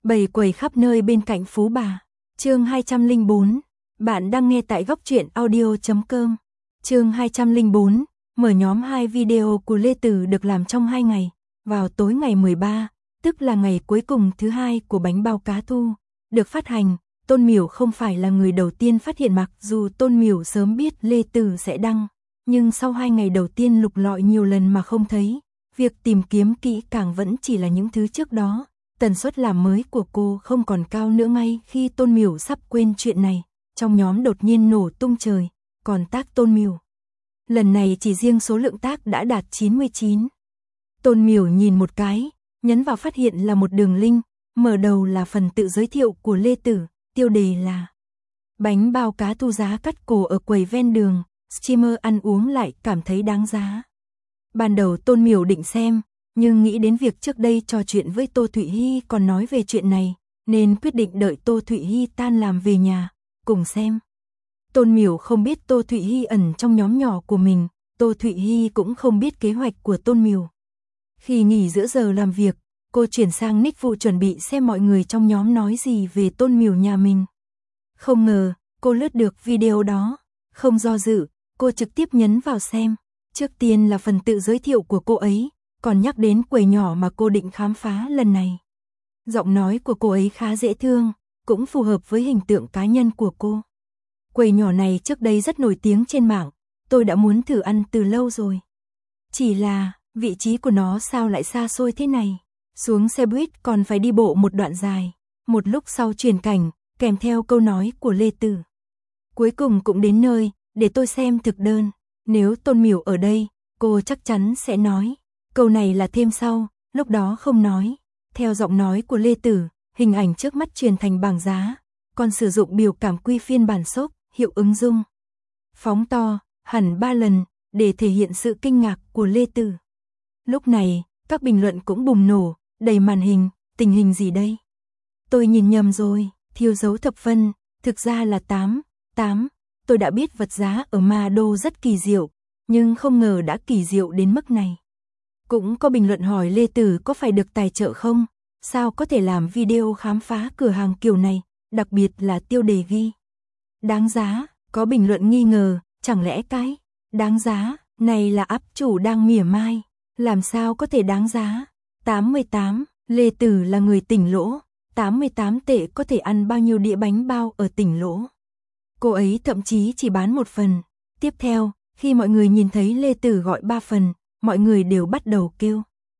Bầy quẩy khắp nơi bên cạnh Phú Bà. Chương 204. Bạn đang nghe tại góc truyện audio.com. Chương 204. Mở nhóm 2 video của Lê Tử được làm trong 2 ngày. Vào tối ngày 13, tức là ngày cuối cùng thứ 2 của bánh bao cá thu, được phát hành. Tôn Miểu không phải là người đầu tiên phát hiện, mặc dù Tôn Miểu sớm biết Lê Tử sẽ đăng, nhưng sau 2 ngày đầu tiên lục lọi nhiều lần mà không thấy, việc tìm kiếm kỹ càng vẫn chỉ là những thứ trước đó. Tần suất làm mới của cô không còn cao nữa. Ngay khi Tôn Miểu sắp quên chuyện này, trong nhóm đột nhiên nổ tung trời, còn tác Tôn Miểu. Lần này chỉ riêng số lượng tác đã đạt 99. Tôn Miểu nhìn một cái, nhấn vào phát hiện là một đường link, mở đầu là phần tự giới thiệu của Lê Tử, tiêu đề là bánh bao cá thu giá cắt cổ ở quầy ven đường, streamer ăn uống lại cảm thấy đáng giá. Ban đầu Tôn Miểu định xem, nhưng nghĩ đến việc trước đây trò chuyện với Tô Thụy Hy còn nói về chuyện này, nên quyết định đợi Tô Thụy Hy tan làm về nhà, cùng xem. Tôn Miểu không biết Tô Thụy Hy ẩn trong nhóm nhỏ của mình, Tô Thụy Hy cũng không biết kế hoạch của Tôn Miểu. Khi nghỉ giữa giờ làm việc, cô chuyển sang nick vụ chuẩn bị xem mọi người trong nhóm nói gì về Tôn Miểu nhà mình. Không ngờ, cô lướt được video đó, không do dự, cô trực tiếp nhấn vào xem. Trước tiên là phần tự giới thiệu của cô ấy, còn nhắc đến quầy nhỏ mà cô định khám phá lần này. Giọng nói của cô ấy khá dễ thương, cũng phù hợp với hình tượng cá nhân của cô. Quầy nhỏ này trước đây rất nổi tiếng trên mạng, tôi đã muốn thử ăn từ lâu rồi. Chỉ là, vị trí của nó sao lại xa xôi thế này, xuống xe buýt còn phải đi bộ một đoạn dài. Một lúc sau chuyển cảnh, kèm theo câu nói của Lê Tử. Cuối cùng cũng đến nơi, để tôi xem thực đơn. Nếu Tôn Miểu ở đây, cô chắc chắn sẽ nói. Câu này là thêm sau, lúc đó không nói. Theo giọng nói của Lê Tử, hình ảnh trước mắt truyền thành bảng giá, còn sử dụng biểu cảm quy phiên bản sốc, hiệu ứng zoom. Phóng to, hẳn 3 lần, để thể hiện sự kinh ngạc của Lê Tử. Lúc này, các bình luận cũng bùng nổ, đầy màn hình, tình hình gì đây? Tôi nhìn nhầm rồi, thiếu dấu thập phân, thực ra là 8. Tôi đã biết vật giá ở Ma Đô rất kỳ diệu, nhưng không ngờ đã kỳ diệu đến mức này. Cũng có bình luận hỏi Lê Tử có phải được tài trợ không? Sao có thể làm video khám phá cửa hàng kiểu này, đặc biệt là tiêu đề ghi đáng giá. Có bình luận nghi ngờ, chẳng lẽ cái đáng giá này là áp chủ đang mỉa mai, làm sao có thể đáng giá? 88, Lê Tử là người tỉnh lỗ, 88 tệ có thể ăn bao nhiêu đĩa bánh bao ở tỉnh lỗ. Cô ấy thậm chí chỉ bán 1 phần. Tiếp theo, khi mọi người nhìn thấy Lê Tử gọi 3 phần, mọi người đều bắt đầu kêu.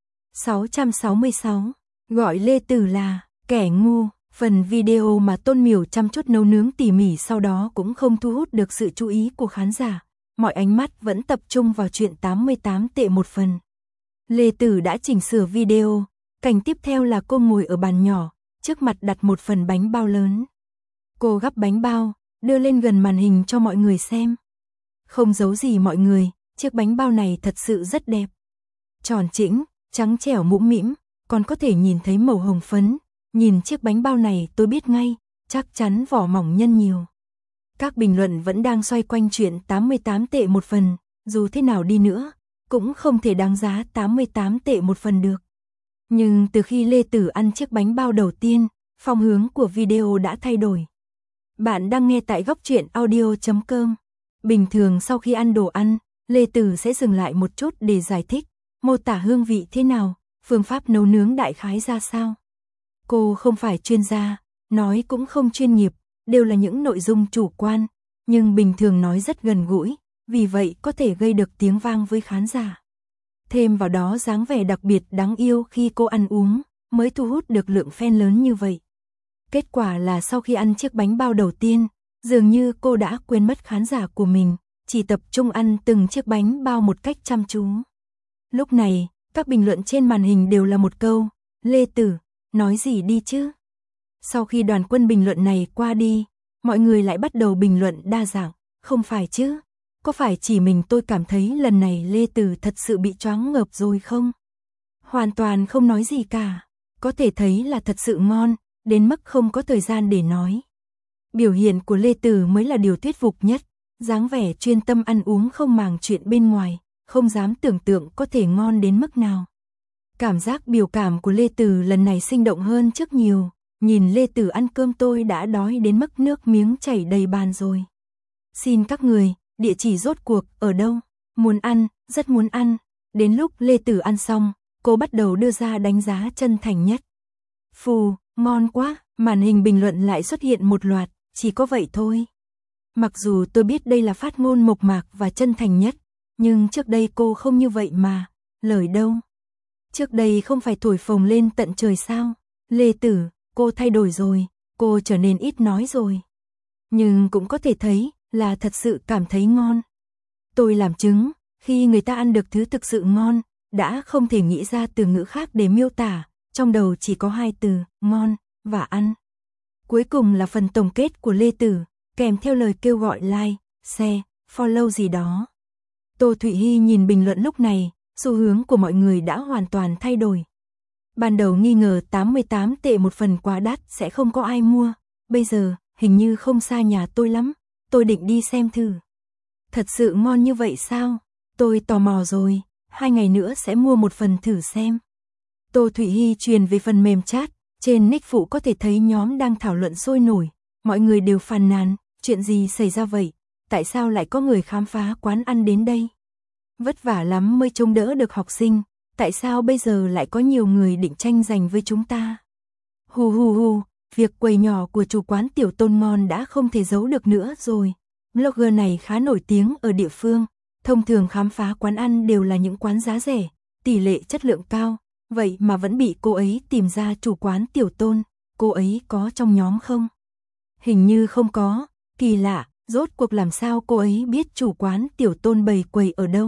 666, gọi Lê Tử là kẻ ngu. Phần video mà Tôn Miểu chăm chút nấu nướng tỉ mỉ sau đó cũng không thu hút được sự chú ý của khán giả. Mọi ánh mắt vẫn tập trung vào chuyện 88 tệ 1 phần. Lê Tử đã chỉnh sửa video, cảnh tiếp theo là cô ngồi ở bàn nhỏ, trước mặt đặt 1 phần bánh bao lớn. Cô gắp bánh bao, đưa lên gần màn hình cho mọi người xem. Không giấu gì mọi người, chiếc bánh bao này thật sự rất đẹp. Tròn trĩnh, trắng trẻo mũm mĩm, còn có thể nhìn thấy màu hồng phấn. Nhìn chiếc bánh bao này tôi biết ngay, chắc chắn vỏ mỏng nhân nhiều. Các bình luận vẫn đang xoay quanh chuyện 88 tệ 1 phần, dù thế nào đi nữa, cũng không thể đáng giá 88 tệ 1 phần được. Nhưng từ khi Lê Tử ăn chiếc bánh bao đầu tiên, phong hướng của video đã thay đổi. Bạn đang nghe tại góc truyện audio.com. Bình thường sau khi ăn đồ ăn, Lê Tử sẽ dừng lại một chút để giải thích, mô tả hương vị thế nào, phương pháp nấu nướng đại khái ra sao. Cô không phải chuyên gia, nói cũng không chuyên nghiệp, đều là những nội dung chủ quan, nhưng bình thường nói rất gần gũi, vì vậy có thể gây được tiếng vang với khán giả. Thêm vào đó dáng vẻ đặc biệt đáng yêu khi cô ăn uống, mới thu hút được lượng fan lớn như vậy. Kết quả là sau khi ăn chiếc bánh bao đầu tiên, dường như cô đã quên mất khán giả của mình, chỉ tập trung ăn từng chiếc bánh bao một cách chăm chú. Lúc này, các bình luận trên màn hình đều là một câu, Lê Tử, nói gì đi chứ? Sau khi đoàn quân bình luận này qua đi, mọi người lại bắt đầu bình luận đa dạng, không phải chứ? Có phải chỉ mình tôi cảm thấy lần này Lê Tử thật sự bị choáng ngợp rồi không? Hoàn toàn không nói gì cả, có thể thấy là thật sự ngon, đến mức không có thời gian để nói. Biểu hiện của Lê Tử mới là điều thuyết phục nhất, dáng vẻ chuyên tâm ăn uống không màng chuyện bên ngoài, không dám tưởng tượng có thể ngon đến mức nào. Cảm giác biểu cảm của Lê Tử lần này sinh động hơn trước nhiều, nhìn Lê Tử ăn cơm tôi đã đói đến mức nước miếng chảy đầy bàn rồi. Xin các người, địa chỉ rốt cuộc ở đâu? Muốn ăn, rất muốn ăn. Đến lúc Lê Tử ăn xong, cô bắt đầu đưa ra đánh giá chân thành nhất. Phù, ngon quá, màn hình bình luận lại xuất hiện một loạt, chỉ có vậy thôi. Mặc dù tôi biết đây là phát ngôn mộc mạc và chân thành nhất, nhưng trước đây cô không như vậy mà, lời đâu. Trước đây không phải thổi phồng lên tận trời sao? Lê Tử, cô thay đổi rồi, cô trở nên ít nói rồi. Nhưng cũng có thể thấy là thật sự cảm thấy ngon. Tôi làm chứng, khi người ta ăn được thứ thực sự ngon, đã không thể nghĩ ra từ ngữ khác để miêu tả, trong đầu chỉ có hai từ, ngon và ăn. Cuối cùng là phần tổng kết của Lê Tử, kèm theo lời kêu gọi like, share, follow gì đó. Tô Thụy Hy nhìn bình luận lúc này, xu hướng của mọi người đã hoàn toàn thay đổi. Ban đầu nghi ngờ 88 tệ một phần quá đắt sẽ không có ai mua, bây giờ hình như không xa nhà tôi lắm, tôi định đi xem thử. Thật sự ngon như vậy sao? Tôi tò mò rồi, 2 ngày nữa sẽ mua một phần thử xem. Tô Thụy Hy truyền về phần mềm chat, trên nick phụ có thể thấy nhóm đang thảo luận sôi nổi, mọi người đều phàn nàn, chuyện gì xảy ra vậy? Tại sao lại có người khám phá quán ăn đến đây? Vất vả lắm mới trông đỡ được học sinh, tại sao bây giờ lại có nhiều người định tranh giành với chúng ta? Hù hù hù, việc quầy nhỏ của chủ quán Tiểu Tôn ngon đã không thể giấu được nữa rồi. Blogger này khá nổi tiếng ở địa phương, thông thường khám phá quán ăn đều là những quán giá rẻ, tỷ lệ chất lượng cao, vậy mà vẫn bị cô ấy tìm ra chủ quán Tiểu Tôn, cô ấy có trong nhóm không? Hình như không có, kỳ lạ, rốt cuộc làm sao cô ấy biết chủ quán Tiểu Tôn bày quầy ở đâu?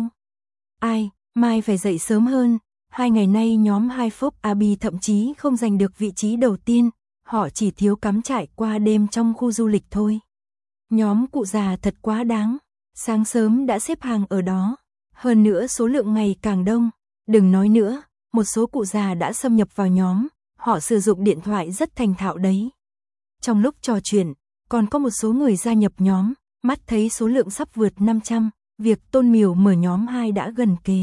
Ai, mai phải dậy sớm hơn, 2 ngày nay nhóm Hai Phốc Abi thậm chí không giành được vị trí đầu tiên, họ chỉ thiếu cắm trại qua đêm trong khu du lịch thôi. Nhóm cụ già thật quá đáng, sáng sớm đã xếp hàng ở đó, hơn nữa số lượng ngày càng đông, đừng nói nữa, một số cụ già đã xâm nhập vào nhóm, họ sử dụng điện thoại rất thành thạo đấy. Trong lúc trò chuyện, còn có một số người gia nhập nhóm, mắt thấy số lượng sắp vượt 500, việc Tôn Miểu mở nhóm 2 đã gần kề.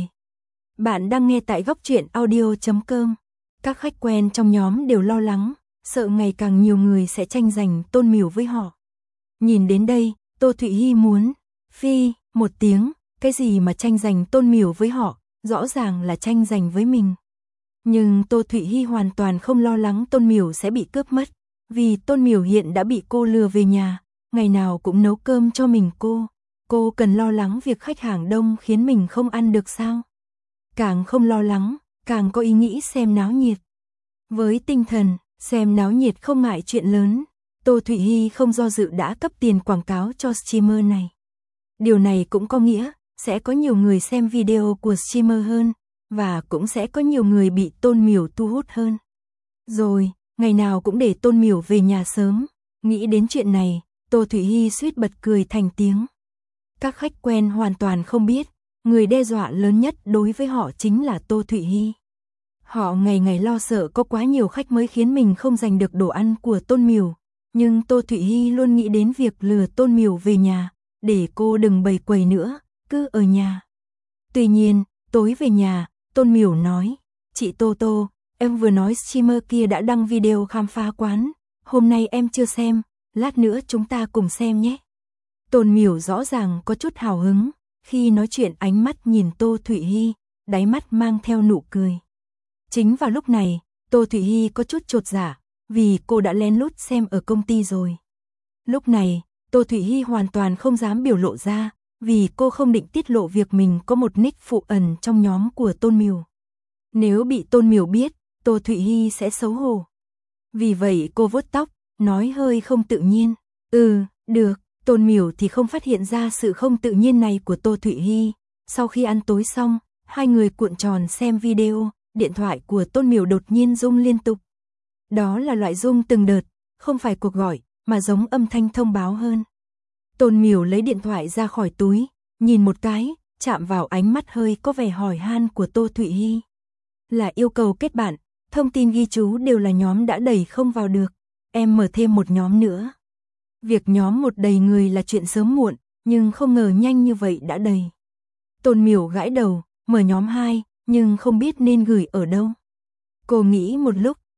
Bạn đang nghe tại góc truyện audio.com. Các khách quen trong nhóm đều lo lắng, sợ ngày càng nhiều người sẽ tranh giành Tôn Miểu với họ. Nhìn đến đây, Tô Thụy Hy muốn phi một tiếng, cái gì mà tranh giành Tôn Miểu với họ, rõ ràng là tranh giành với mình. Nhưng Tô Thụy Hy hoàn toàn không lo lắng Tôn Miểu sẽ bị cướp mất, vì Tôn Miểu hiện đã bị cô lừa về nhà, ngày nào cũng nấu cơm cho mình cô cần lo lắng việc khách hàng đông khiến mình không ăn được sao? Càng không lo lắng, càng có ý nghĩ xem náo nhiệt. Với tinh thần, xem náo nhiệt không ngại chuyện lớn, Tô Thụy Hy không do dự đã cấp tiền quảng cáo cho streamer này. Điều này cũng có nghĩa, sẽ có nhiều người xem video của streamer hơn, và cũng sẽ có nhiều người bị Tôn Miểu thu hút hơn. Rồi, ngày nào cũng để Tôn Miểu về nhà sớm, nghĩ đến chuyện này, Tô Thụy Hy suýt bật cười thành tiếng. Các khách quen hoàn toàn không biết, người đe dọa lớn nhất đối với họ chính là Tô Thụy Hy. Họ ngày ngày lo sợ có quá nhiều khách mới khiến mình không giành được đồ ăn của Tôn Miểu, nhưng Tô Thụy Hy luôn nghĩ đến việc lừa Tôn Miểu về nhà, để cô đừng bày quầy nữa, cứ ở nhà. Tuy nhiên, tối về nhà, Tôn Miểu nói, chị Tô Tô, em vừa nói streamer kia đã đăng video khám phá quán, hôm nay em chưa xem, lát nữa chúng ta cùng xem nhé. Tôn Miểu rõ ràng có chút hào hứng, khi nói chuyện ánh mắt nhìn Tô Thụy Hy, đáy mắt mang theo nụ cười. Chính vào lúc này, Tô Thụy Hy có chút chột dạ, vì cô đã lén lút xem ở công ty rồi. Lúc này, Tô Thụy Hy hoàn toàn không dám biểu lộ ra, vì cô không định tiết lộ việc mình có một nick phụ ẩn trong nhóm của Tôn Miểu. Nếu bị Tôn Miểu biết, Tô Thụy Hy sẽ xấu hổ. Vì vậy cô vuốt tóc, nói hơi không tự nhiên. Được, Tôn Miểu thì không phát hiện ra sự không tự nhiên này của Tô Thụy Hy. Sau khi ăn tối xong, hai người cuộn tròn xem video, điện thoại của Tôn Miểu đột nhiên rung liên tục. Đó là loại rung từng đợt, không phải cuộc gọi, mà giống âm thanh thông báo hơn. Tôn Miểu lấy điện thoại ra khỏi túi, nhìn một cái, chạm vào ánh mắt hơi có vẻ hỏi han của Tô Thụy Hy. Là yêu cầu kết bạn, thông tin ghi chú đều là nhóm đã đầy không vào được, em mở thêm một nhóm nữa. Việc nhóm một đầy người là chuyện sớm muộn, nhưng không ngờ nhanh như vậy đã đầy. Tôn Miểu gãi đầu, mở nhóm 2, nhưng không biết nên gửi ở đâu. Cô nghĩ một lúc,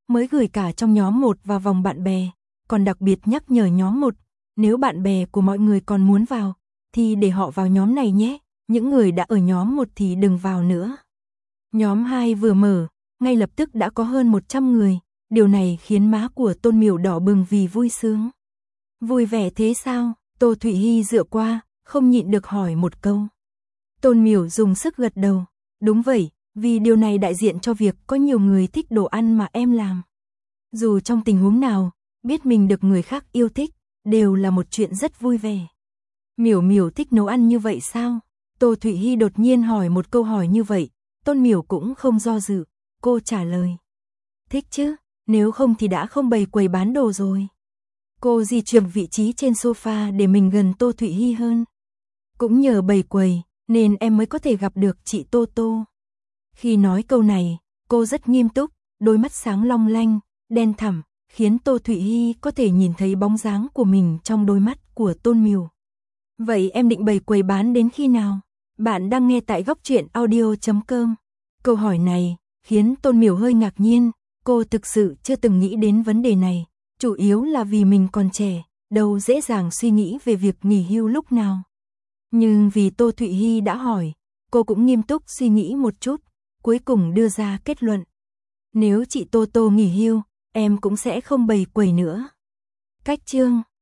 mới gửi cả trong nhóm 1 và vòng bạn bè, còn đặc biệt nhắc nhở nhóm 1, nếu bạn bè của mọi người còn muốn vào, thì để họ vào nhóm này nhé, những người đã ở nhóm 1 thì đừng vào nữa. Nhóm 2 vừa mở, ngay lập tức đã có hơn 100 người, điều này khiến má của Tôn Miểu đỏ bừng vì vui sướng. Vui vẻ thế sao? Tô Thụy Hy dựa qua, không nhịn được hỏi một câu. Tôn Miểu dùng sức gật đầu, đúng vậy, vì điều này đại diện cho việc có nhiều người thích đồ ăn mà em làm. Dù trong tình huống nào, biết mình được người khác yêu thích, đều là một chuyện rất vui vẻ. Miểu Miểu thích nấu ăn như vậy sao? Tô Thụy Hy đột nhiên hỏi một câu hỏi như vậy, Tôn Miểu cũng không do dự, cô trả lời. Thích chứ, nếu không thì đã không bày quầy bán đồ rồi. Cô di chuyển vị trí trên sofa để mình gần Tô Thụy Hy hơn. Cũng nhờ bày quầy, nên em mới có thể gặp được chị Tô Tô. Khi nói câu này, cô rất nghiêm túc, đôi mắt sáng long lanh, đen thẳm, khiến Tô Thụy Hy có thể nhìn thấy bóng dáng của mình trong đôi mắt của Tôn Miểu. Vậy em định bày quầy bán đến khi nào? Bạn đang nghe tại góc truyện audio.com. Câu hỏi này khiến Tôn Miểu hơi ngạc nhiên, cô thực sự chưa từng nghĩ đến vấn đề này, chủ yếu là vì mình còn trẻ, đâu dễ dàng suy nghĩ về việc nghỉ hưu lúc nào. Nhưng vì Tô Thụy Hy đã hỏi, cô cũng nghiêm túc suy nghĩ một chút, cuối cùng đưa ra kết luận. Nếu chị Tô Tô nghỉ hưu, em cũng sẽ không bày quầy nữa. Cách chương